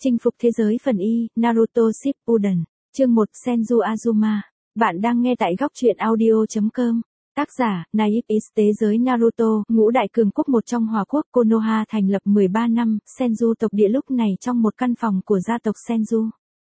Chinh phục thế giới phần Y, Naruto Shippuden, chương 1 Senju Azuma. Bạn đang nghe tại góc truyện audio.com. Tác giả, Naive is Thế giới Naruto, ngũ đại cường quốc một trong Hòa quốc Konoha thành lập 13 năm, Senju tộc địa lúc này trong một căn phòng của gia tộc Senju.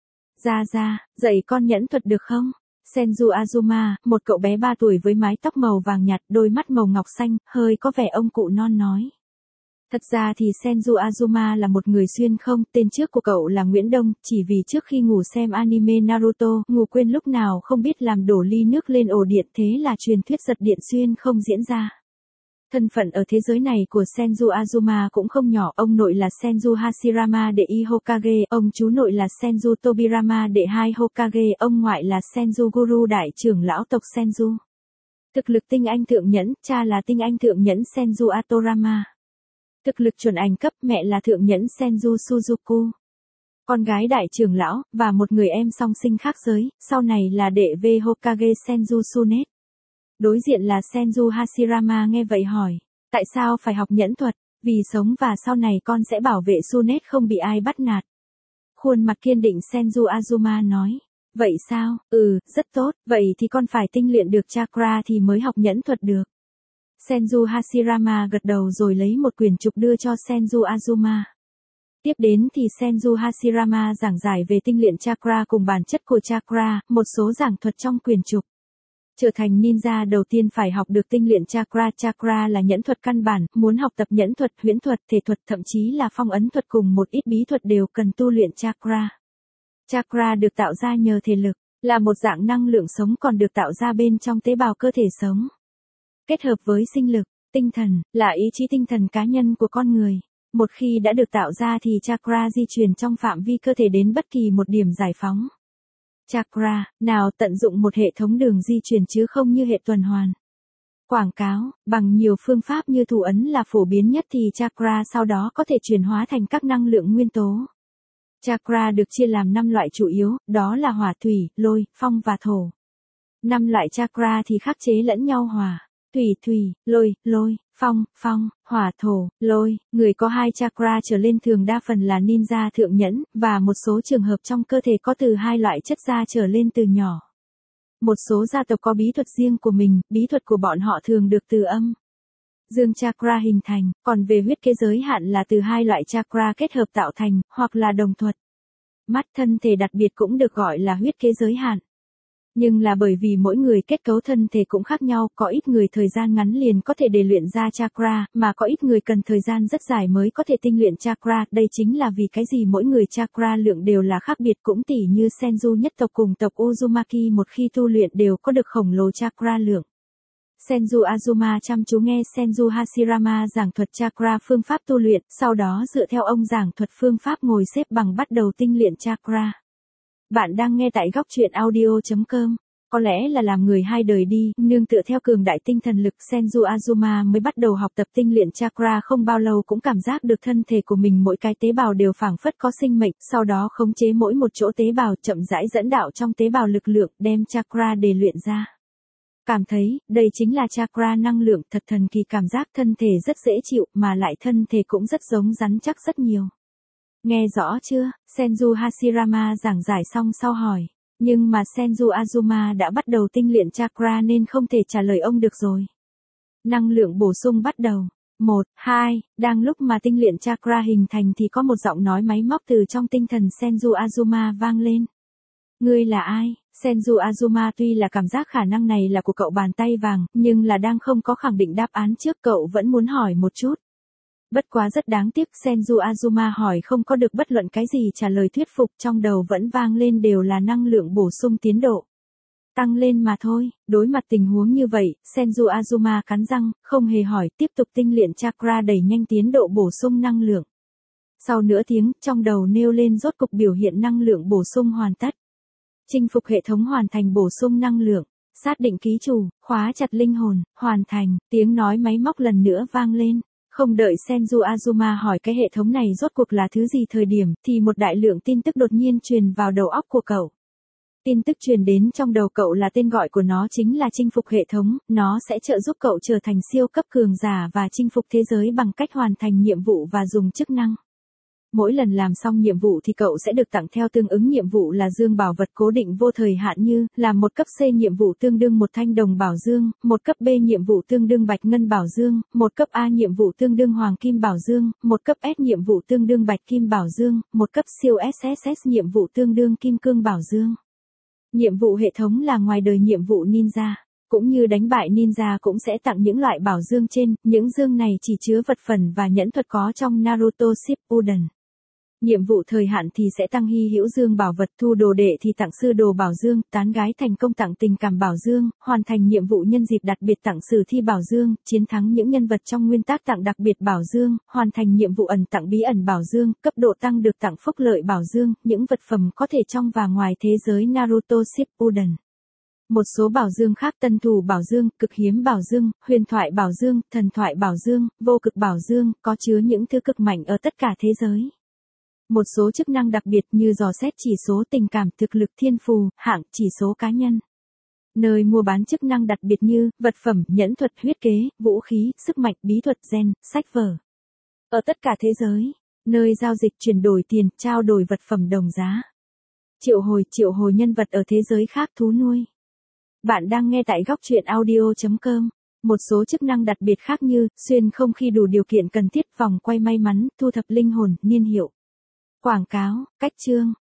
Ra, dạy con nhẫn thuật được không? Senju Azuma, một cậu bé 3 tuổi với mái tóc màu vàng nhạt, đôi mắt màu ngọc xanh, hơi có vẻ ông cụ non nói. Thật ra thì Senju Azuma là một người xuyên không, tên trước của cậu là Nguyễn Đông, chỉ vì trước khi ngủ xem anime Naruto, ngủ quên lúc nào không biết làm đổ ly nước lên ổ điện, thế là truyền thuyết giật điện xuyên không diễn ra. Thân phận ở thế giới này của Senju Azuma cũng không nhỏ, ông nội là Senju Hashirama đệ y Hokage, ông chú nội là Senju Tobirama đệ 2 Hokage, ông ngoại là Senju Guru đại trưởng lão tộc Senju. Thực lực tinh anh thượng nhẫn, cha là tinh anh thượng nhẫn Senju Atorama. Thực lực chuẩn ảnh cấp, mẹ là thượng nhẫn Senju Suzuku. Con gái đại trưởng lão, và một người em song sinh khác giới, sau này là đệ V Hokage Senju Tsunet. Đối diện là Senju Hashirama nghe vậy hỏi, tại sao phải học nhẫn thuật, vì sống và sau này con sẽ bảo vệ Tsunet không bị ai bắt nạt. Khuôn mặt kiên định Senju Azuma nói, vậy sao, rất tốt, vậy thì con phải tinh luyện được chakra thì mới học nhẫn thuật được. Senju Hashirama gật đầu rồi lấy một quyển trục đưa cho Senju Azuma. Tiếp đến thì Senju Hashirama giảng giải về tinh luyện chakra cùng bản chất của chakra, một số giảng thuật trong quyển trục. Trở thành ninja đầu tiên phải học được tinh luyện chakra. Chakra là nhẫn thuật căn bản, muốn học tập nhẫn thuật, huyễn thuật, thể thuật, thậm chí là phong ấn thuật cùng một ít bí thuật đều cần tu luyện chakra. Chakra được tạo ra nhờ thể lực, là một dạng năng lượng sống còn được tạo ra bên trong tế bào cơ thể sống. Kết hợp với sinh lực, tinh thần, là ý chí tinh thần cá nhân của con người. Một khi đã được tạo ra thì chakra di chuyển trong phạm vi cơ thể đến bất kỳ một điểm giải phóng. Chakra, nào tận dụng một hệ thống đường di chuyển chứ không như hệ tuần hoàn. Quảng cáo, bằng nhiều phương pháp như thủ ấn là phổ biến nhất thì chakra sau đó có thể chuyển hóa thành các năng lượng nguyên tố. Chakra được chia làm 5 loại chủ yếu, đó là hỏa, thủy, lôi, phong và thổ. 5 loại chakra thì khắc chế lẫn nhau hỏa, thủy, lôi, phong, hỏa, thổ, lôi. Người có 2 chakra trở lên thường đa phần là ninja thượng nhẫn, và một số trường hợp trong cơ thể có từ 2 loại chất ra trở lên từ nhỏ. Một số gia tộc có bí thuật riêng của mình, bí thuật của bọn họ thường được từ âm dương chakra hình thành, còn về huyết kế giới hạn là từ 2 loại chakra kết hợp tạo thành, hoặc là đồng thuật. Mắt thân thể đặc biệt cũng được gọi là huyết kế giới hạn. Nhưng là bởi vì mỗi người kết cấu thân thể cũng khác nhau, có ít người thời gian ngắn liền có thể để luyện ra chakra, mà có ít người cần thời gian rất dài mới có thể tinh luyện chakra, đây chính là vì cái gì mỗi người chakra lượng đều là khác biệt, cũng tỉ như Senju nhất tộc cùng tộc Uzumaki một khi tu luyện đều có được khổng lồ chakra lượng. Senju Azuma chăm chú nghe Senju Hashirama giảng thuật chakra phương pháp tu luyện, sau đó dựa theo ông giảng thuật phương pháp ngồi xếp bằng bắt đầu tinh luyện chakra. Bạn đang nghe tại góc truyện audio.com. Có lẽ là làm người 2 đời đi, nương tựa theo cường đại tinh thần lực, Senju Azuma mới bắt đầu học tập tinh luyện chakra không bao lâu cũng cảm giác được thân thể của mình mỗi cái tế bào đều phảng phất có sinh mệnh, sau đó khống chế mỗi một chỗ tế bào, chậm rãi dẫn đạo trong tế bào lực lượng, đem chakra để luyện ra. Cảm thấy, đây chính là chakra năng lượng, thật thần kỳ, cảm giác thân thể rất dễ chịu, mà lại thân thể cũng rất giống rắn chắc rất nhiều. Nghe rõ chưa? Senju Hashirama giảng giải xong sau hỏi. Nhưng mà Senju Azuma đã bắt đầu tinh luyện chakra nên không thể trả lời ông được rồi. Năng lượng bổ sung bắt đầu. 1, 2, đang lúc mà tinh luyện chakra hình thành thì có một giọng nói máy móc từ trong tinh thần Senju Azuma vang lên. Ngươi là ai? Senju Azuma tuy là cảm giác khả năng này là của cậu bàn tay vàng, nhưng là đang không có khẳng định đáp án trước, cậu vẫn muốn hỏi một chút. Bất quá rất đáng tiếc, Senju Azuma hỏi không có được bất luận cái gì trả lời thuyết phục, trong đầu vẫn vang lên đều là năng lượng bổ sung tiến độ. Tăng lên mà thôi. Đối mặt tình huống như vậy, Senju Azuma cắn răng, không hề hỏi, tiếp tục tinh luyện chakra đẩy nhanh tiến độ bổ sung năng lượng. Sau nửa tiếng, trong đầu nêu lên rốt cục biểu hiện năng lượng bổ sung hoàn tất. Chinh phục hệ thống hoàn thành bổ sung năng lượng. Xác định ký chủ, khóa chặt linh hồn, hoàn thành, tiếng nói máy móc lần nữa vang lên. Không đợi Senju Azuma hỏi cái hệ thống này rốt cuộc là thứ gì thời điểm, thì một đại lượng tin tức đột nhiên truyền vào đầu óc của cậu. Tin tức truyền đến trong đầu cậu là tên gọi của nó chính là chinh phục hệ thống, nó sẽ trợ giúp cậu trở thành siêu cấp cường giả và chinh phục thế giới bằng cách hoàn thành nhiệm vụ và dùng chức năng. Mỗi lần làm xong nhiệm vụ thì cậu sẽ được tặng theo tương ứng nhiệm vụ là dương bảo vật cố định vô thời hạn như làm một cấp C nhiệm vụ tương đương một thanh đồng bảo dương, một cấp B nhiệm vụ tương đương bạch ngân bảo dương, một cấp A nhiệm vụ tương đương hoàng kim bảo dương, một cấp S nhiệm vụ tương đương bạch kim bảo dương, một cấp siêu SSS nhiệm vụ tương đương kim cương bảo dương. Nhiệm vụ hệ thống là ngoài đời nhiệm vụ ninja. Cũng như đánh bại ninja cũng sẽ tặng những loại bảo dương trên, những dương này chỉ chứa vật phẩm và nhẫn thuật có trong Naruto Shippuden. Nhiệm vụ thời hạn thì sẽ tăng hy hữu dương bảo vật, thu đồ đệ thì tặng sư đồ bảo dương, tán gái thành công tặng tình cảm bảo dương, hoàn thành nhiệm vụ nhân dịp đặc biệt tặng sử thi bảo dương, chiến thắng những nhân vật trong nguyên tắc tặng đặc biệt bảo dương, hoàn thành nhiệm vụ ẩn tặng bí ẩn bảo dương, cấp độ tăng được tặng phúc lợi bảo dương, những vật phẩm có thể trong và ngoài thế giới Naruto Shippuden. Một số bảo dương khác tân thủ bảo dương, cực hiếm bảo dương, huyền thoại bảo dương, thần thoại bảo dương, vô cực bảo dương, có chứa những thứ cực mạnh ở tất cả thế giới. Một số chức năng đặc biệt như dò xét chỉ số tình cảm, thực lực, thiên phù, hạng, chỉ số cá nhân. Nơi mua bán chức năng đặc biệt như vật phẩm, nhẫn thuật, huyết kế, vũ khí, sức mạnh, bí thuật, gen, sách vở. Ở tất cả thế giới, nơi giao dịch chuyển đổi tiền, trao đổi vật phẩm đồng giá. Triệu hồi nhân vật ở thế giới khác, thú nuôi. Bạn đang nghe tại góc truyện audio.com. Một số chức năng đặc biệt khác như xuyên không khi đủ điều kiện cần thiết, vòng quay may mắn, thu thập linh hồn, niên hiệu. Quảng cáo, cách chương.